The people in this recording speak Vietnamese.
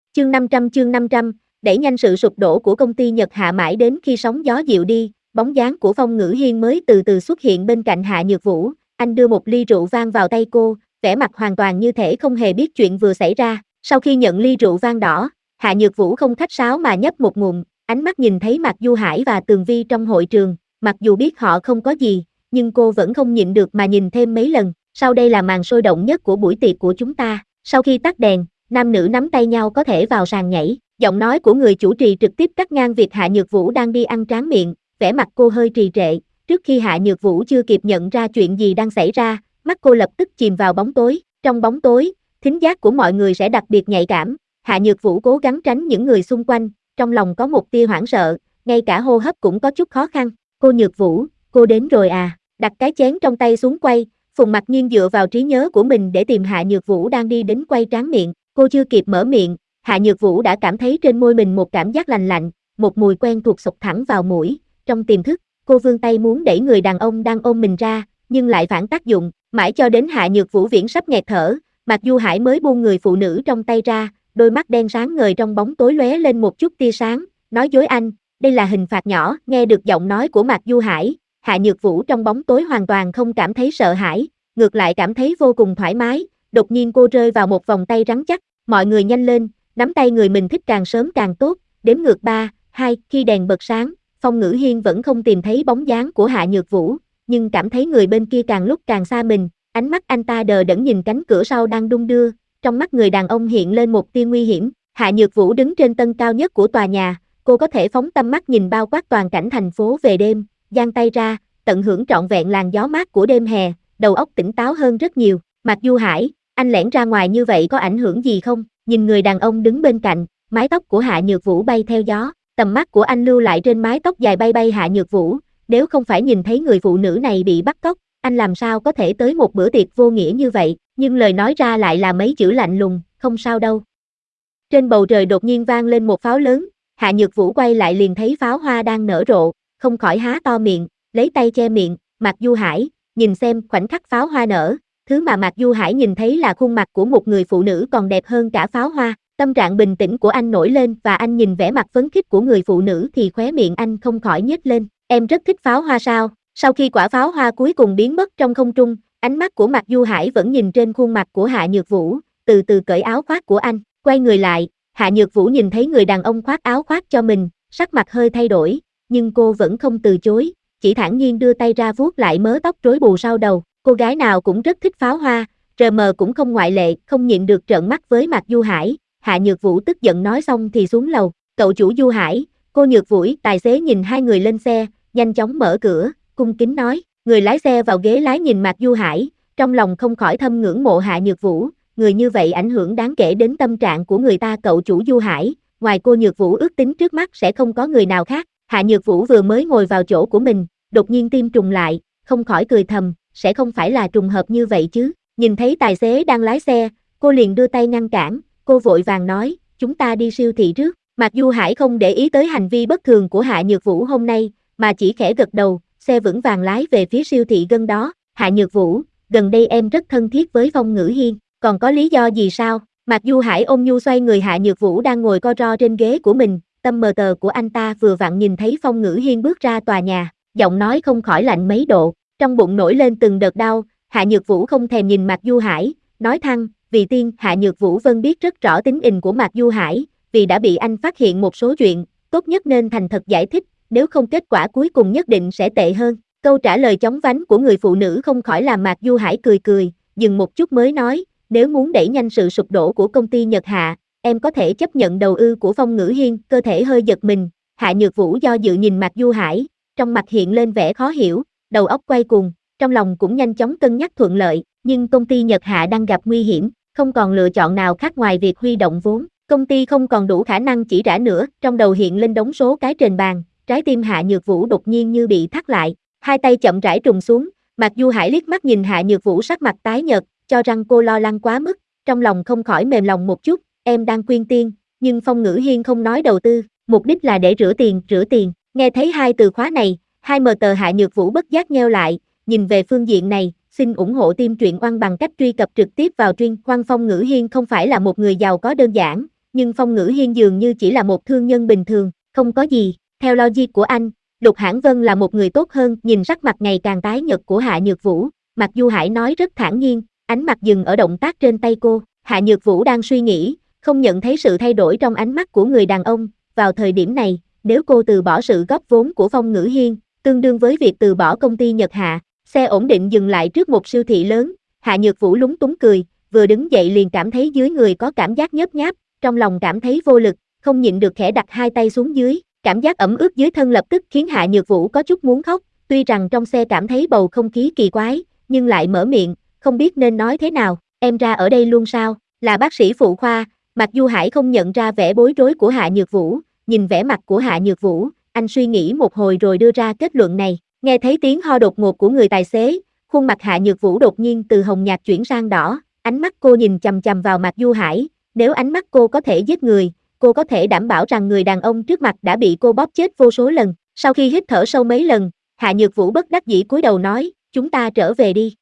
Chương 500, đẩy nhanh sự sụp đổ của công ty Nhật Hạ. Mãi đến khi sóng gió dịu đi, bóng dáng của Phong Ngữ Hiên mới từ từ xuất hiện bên cạnh Hạ Nhược Vũ. Anh đưa một ly rượu vang vào tay cô, vẻ mặt hoàn toàn như thể không hề biết chuyện vừa xảy ra. Sau khi nhận ly rượu vang đỏ, Hạ Nhược Vũ không khách sáo mà nhấp một ngụm, ánh mắt nhìn thấy Mạc Du Hải và Tường Vi trong hội trường. Mặc dù biết họ không có gì, nhưng cô vẫn không nhịn được mà nhìn thêm mấy lần. Sau đây là màn sôi động nhất của buổi tiệc của chúng ta. Sau khi tắt đèn, nam nữ nắm tay nhau có thể vào sàn nhảy. Giọng nói của người chủ trì trực tiếp cắt ngang việc Hạ Nhược Vũ đang đi ăn tráng miệng, vẻ mặt cô hơi trì trệ. Trước khi Hạ Nhược Vũ chưa kịp nhận ra chuyện gì đang xảy ra, mắt cô lập tức chìm vào bóng tối. Trong bóng tối, thính giác của mọi người sẽ đặc biệt nhạy cảm. Hạ Nhược Vũ cố gắng tránh những người xung quanh, trong lòng có một tia hoảng sợ, ngay cả hô hấp cũng có chút khó khăn. Cô Nhược Vũ, cô đến rồi à? Đặt cái chén trong tay xuống quay, Phùng Mặc Nhiên dựa vào trí nhớ của mình để tìm Hạ Nhược Vũ đang đi đến quay tráng miệng. Cô chưa kịp mở miệng, Hạ Nhược Vũ đã cảm thấy trên môi mình một cảm giác lành lạnh, một mùi quen thuộc xộc thẳng vào mũi. Trong tiềm thức, cô vươn tay muốn đẩy người đàn ông đang ôm mình ra, nhưng lại phản tác dụng. Mãi cho đến Hạ Nhược Vũ viễn sắp nghẹt thở, Mạc Du Hải mới buông người phụ nữ trong tay ra, đôi mắt đen sáng ngời trong bóng tối lóe lên một chút tia sáng. Nói dối anh, đây là hình phạt nhỏ. Nghe được giọng nói của Mạc Du Hải, Hạ Nhược Vũ trong bóng tối hoàn toàn không cảm thấy sợ hãi, ngược lại cảm thấy vô cùng thoải mái. Đột nhiên cô rơi vào một vòng tay rắn chắc. Mọi người nhanh lên, nắm tay người mình thích càng sớm càng tốt. Đếm ngược 3, 2, khi đèn bật sáng, Phong Ngữ Hiên vẫn không tìm thấy bóng dáng của Hạ Nhược Vũ, nhưng cảm thấy người bên kia càng lúc càng xa mình. Ánh mắt anh ta đờ đẫn nhìn cánh cửa sau đang đung đưa, trong mắt người đàn ông hiện lên một tia nguy hiểm. Hạ Nhược Vũ đứng trên tầng cao nhất của tòa nhà, cô có thể phóng tâm mắt nhìn bao quát toàn cảnh thành phố về đêm, giang tay ra, tận hưởng trọn vẹn làn gió mát của đêm hè, đầu óc tỉnh táo hơn rất nhiều. Mạc Du Hải, anh lẻn ra ngoài như vậy có ảnh hưởng gì không? Nhìn người đàn ông đứng bên cạnh, mái tóc của Hạ Nhược Vũ bay theo gió, tầm mắt của anh lưu lại trên mái tóc dài bay bay Hạ Nhược Vũ. Nếu không phải nhìn thấy người phụ nữ này bị bắt cóc, anh làm sao có thể tới một bữa tiệc vô nghĩa như vậy? Nhưng lời nói ra lại là mấy chữ lạnh lùng, không sao đâu. Trên bầu trời đột nhiên vang lên một pháo lớn, Hạ Nhược Vũ quay lại liền thấy pháo hoa đang nở rộ, không khỏi há to miệng, lấy tay che miệng. Mạc Du Hải, nhìn xem khoảnh khắc pháo hoa nở, thứ mà Mạc Du Hải nhìn thấy là khuôn mặt của một người phụ nữ còn đẹp hơn cả pháo hoa. Tâm trạng bình tĩnh của anh nổi lên và anh nhìn vẻ mặt phấn khích của người phụ nữ thì khóe miệng anh không khỏi nhếch lên. Em rất thích pháo hoa sao? Sau khi quả pháo hoa cuối cùng biến mất trong không trung, ánh mắt của Mạc Du Hải vẫn nhìn trên khuôn mặt của Hạ Nhược Vũ, từ từ cởi áo khoác của anh, quay người lại, Hạ Nhược Vũ nhìn thấy người đàn ông khoác áo khoác cho mình, sắc mặt hơi thay đổi, nhưng cô vẫn không từ chối, chỉ thản nhiên đưa tay ra vuốt lại mớ tóc rối bù sau đầu. Cô gái nào cũng rất thích pháo hoa, RM cũng không ngoại lệ, không nhịn được trợn mắt với Mạc Du Hải. Hạ Nhược Vũ tức giận nói xong thì xuống lầu. Cậu chủ Du Hải, cô Nhược Vũ. Tài xế nhìn hai người lên xe, nhanh chóng mở cửa, cung kính nói. Người lái xe vào ghế lái nhìn Mạc Du Hải, trong lòng không khỏi thầm ngưỡng mộ Hạ Nhược Vũ, người như vậy ảnh hưởng đáng kể đến tâm trạng của người ta. Cậu chủ Du Hải, ngoài cô Nhược Vũ ước tính trước mắt sẽ không có người nào khác. Hạ Nhược Vũ vừa mới ngồi vào chỗ của mình, đột nhiên tim trùng lại, không khỏi cười thầm, sẽ không phải là trùng hợp như vậy chứ. Nhìn thấy tài xế đang lái xe, cô liền đưa tay ngăn cản, cô vội vàng nói, chúng ta đi siêu thị trước. Mạc Du Hải không để ý tới hành vi bất thường của Hạ Nhược Vũ hôm nay, mà chỉ khẽ gật đầu, xe vững vàng lái về phía siêu thị gần đó. Hạ Nhược Vũ, gần đây em rất thân thiết với Phong Ngữ Hiên, còn có lý do gì sao? Mạc Du Hải ôm nhu xoay người Hạ Nhược Vũ đang ngồi co ro trên ghế của mình, tâm mờ tờ của anh ta vừa vặn nhìn thấy Phong Ngữ Hiên bước ra tòa nhà, giọng nói không khỏi lạnh mấy độ, trong bụng nổi lên từng đợt đau. Hạ Nhược Vũ không thèm nhìn Mạc Du Hải, nói thẳng, vì tiên. Hạ Nhược Vũ vân biết rất rõ tính tình của Mạc Du Hải, vì đã bị anh phát hiện một số chuyện, tốt nhất nên thành thật giải thích, nếu không kết quả cuối cùng nhất định sẽ tệ hơn. Câu trả lời chóng vánh của người phụ nữ không khỏi làm Mạc Du Hải cười cười, dừng một chút mới nói, nếu muốn đẩy nhanh sự sụp đổ của công ty Nhật Hạ, em có thể chấp nhận đầu ư của Phong Ngữ Hiên. Cơ thể hơi giật mình, Hạ Nhược Vũ do dự nhìn Mạc Du Hải, trong mặt hiện lên vẻ khó hiểu, đầu óc quay cuồng, trong lòng cũng nhanh chóng cân nhắc thuận lợi, nhưng công ty Nhật Hạ đang gặp nguy hiểm, không còn lựa chọn nào khác ngoài việc huy động vốn. Công ty không còn đủ khả năng chỉ trả nữa, trong đầu hiện lên đống số cái trên bàn, trái tim Hạ Nhược Vũ đột nhiên như bị thắt lại, hai tay chậm rãi trùng xuống. Mạc Du Hải liếc mắt nhìn Hạ Nhược Vũ sắc mặt tái nhợt, cho rằng cô lo lắng quá mức, trong lòng không khỏi mềm lòng một chút, em đang khuyên tiên, nhưng Phong Ngữ Hiên không nói đầu tư, mục đích là để rửa tiền. Nghe thấy hai từ khóa này, hai mờ tờ Hạ Nhược Vũ bất giác nheo lại, nhìn về phương diện này, xin ủng hộ team truyện oan bằng cách truy cập trực tiếp vào truyện oan. Phong Ngữ Hiên không phải là một người giàu có đơn giản, nhưng Phong Ngữ Hiên dường như chỉ là một thương nhân bình thường, không có gì. Theo logic của anh, Lục Hãn Vân là một người tốt hơn. Nhìn sắc mặt ngày càng tái nhợt của Hạ Nhược Vũ, Mạc Du Hải nói rất thản nhiên, ánh mắt dừng ở động tác trên tay cô. Hạ Nhược Vũ đang suy nghĩ, không nhận thấy sự thay đổi trong ánh mắt của người đàn ông. Vào thời điểm này, nếu cô từ bỏ sự góp vốn của Phong Ngữ Hiên, tương đương với việc từ bỏ công ty Nhật Hạ. Xe ổn định dừng lại trước một siêu thị lớn, Hạ Nhược Vũ lúng túng cười, vừa đứng dậy liền cảm thấy dưới người có cảm giác nhớp nháp, trong lòng cảm thấy vô lực, không nhịn được khẽ đặt hai tay xuống dưới, cảm giác ẩm ướt dưới thân lập tức khiến Hạ Nhược Vũ có chút muốn khóc, tuy rằng trong xe cảm thấy bầu không khí kỳ quái, nhưng lại mở miệng, không biết nên nói thế nào, em ra ở đây luôn sao, là bác sĩ phụ khoa. Mạc Du Hải không nhận ra vẻ bối rối của Hạ Nhược Vũ, nhìn vẻ mặt của Hạ Nhược Vũ, anh suy nghĩ một hồi rồi đưa ra kết luận này. Nghe thấy tiếng ho đột ngột của người tài xế, khuôn mặt Hạ Nhược Vũ đột nhiên từ hồng nhạt chuyển sang đỏ, ánh mắt cô nhìn chằm chằm vào Mạc Du Hải, nếu ánh mắt cô có thể giết người, cô có thể đảm bảo rằng người đàn ông trước mặt đã bị cô bóp chết vô số lần. Sau khi hít thở sâu mấy lần, Hạ Nhược Vũ bất đắc dĩ cúi đầu nói, chúng ta trở về đi.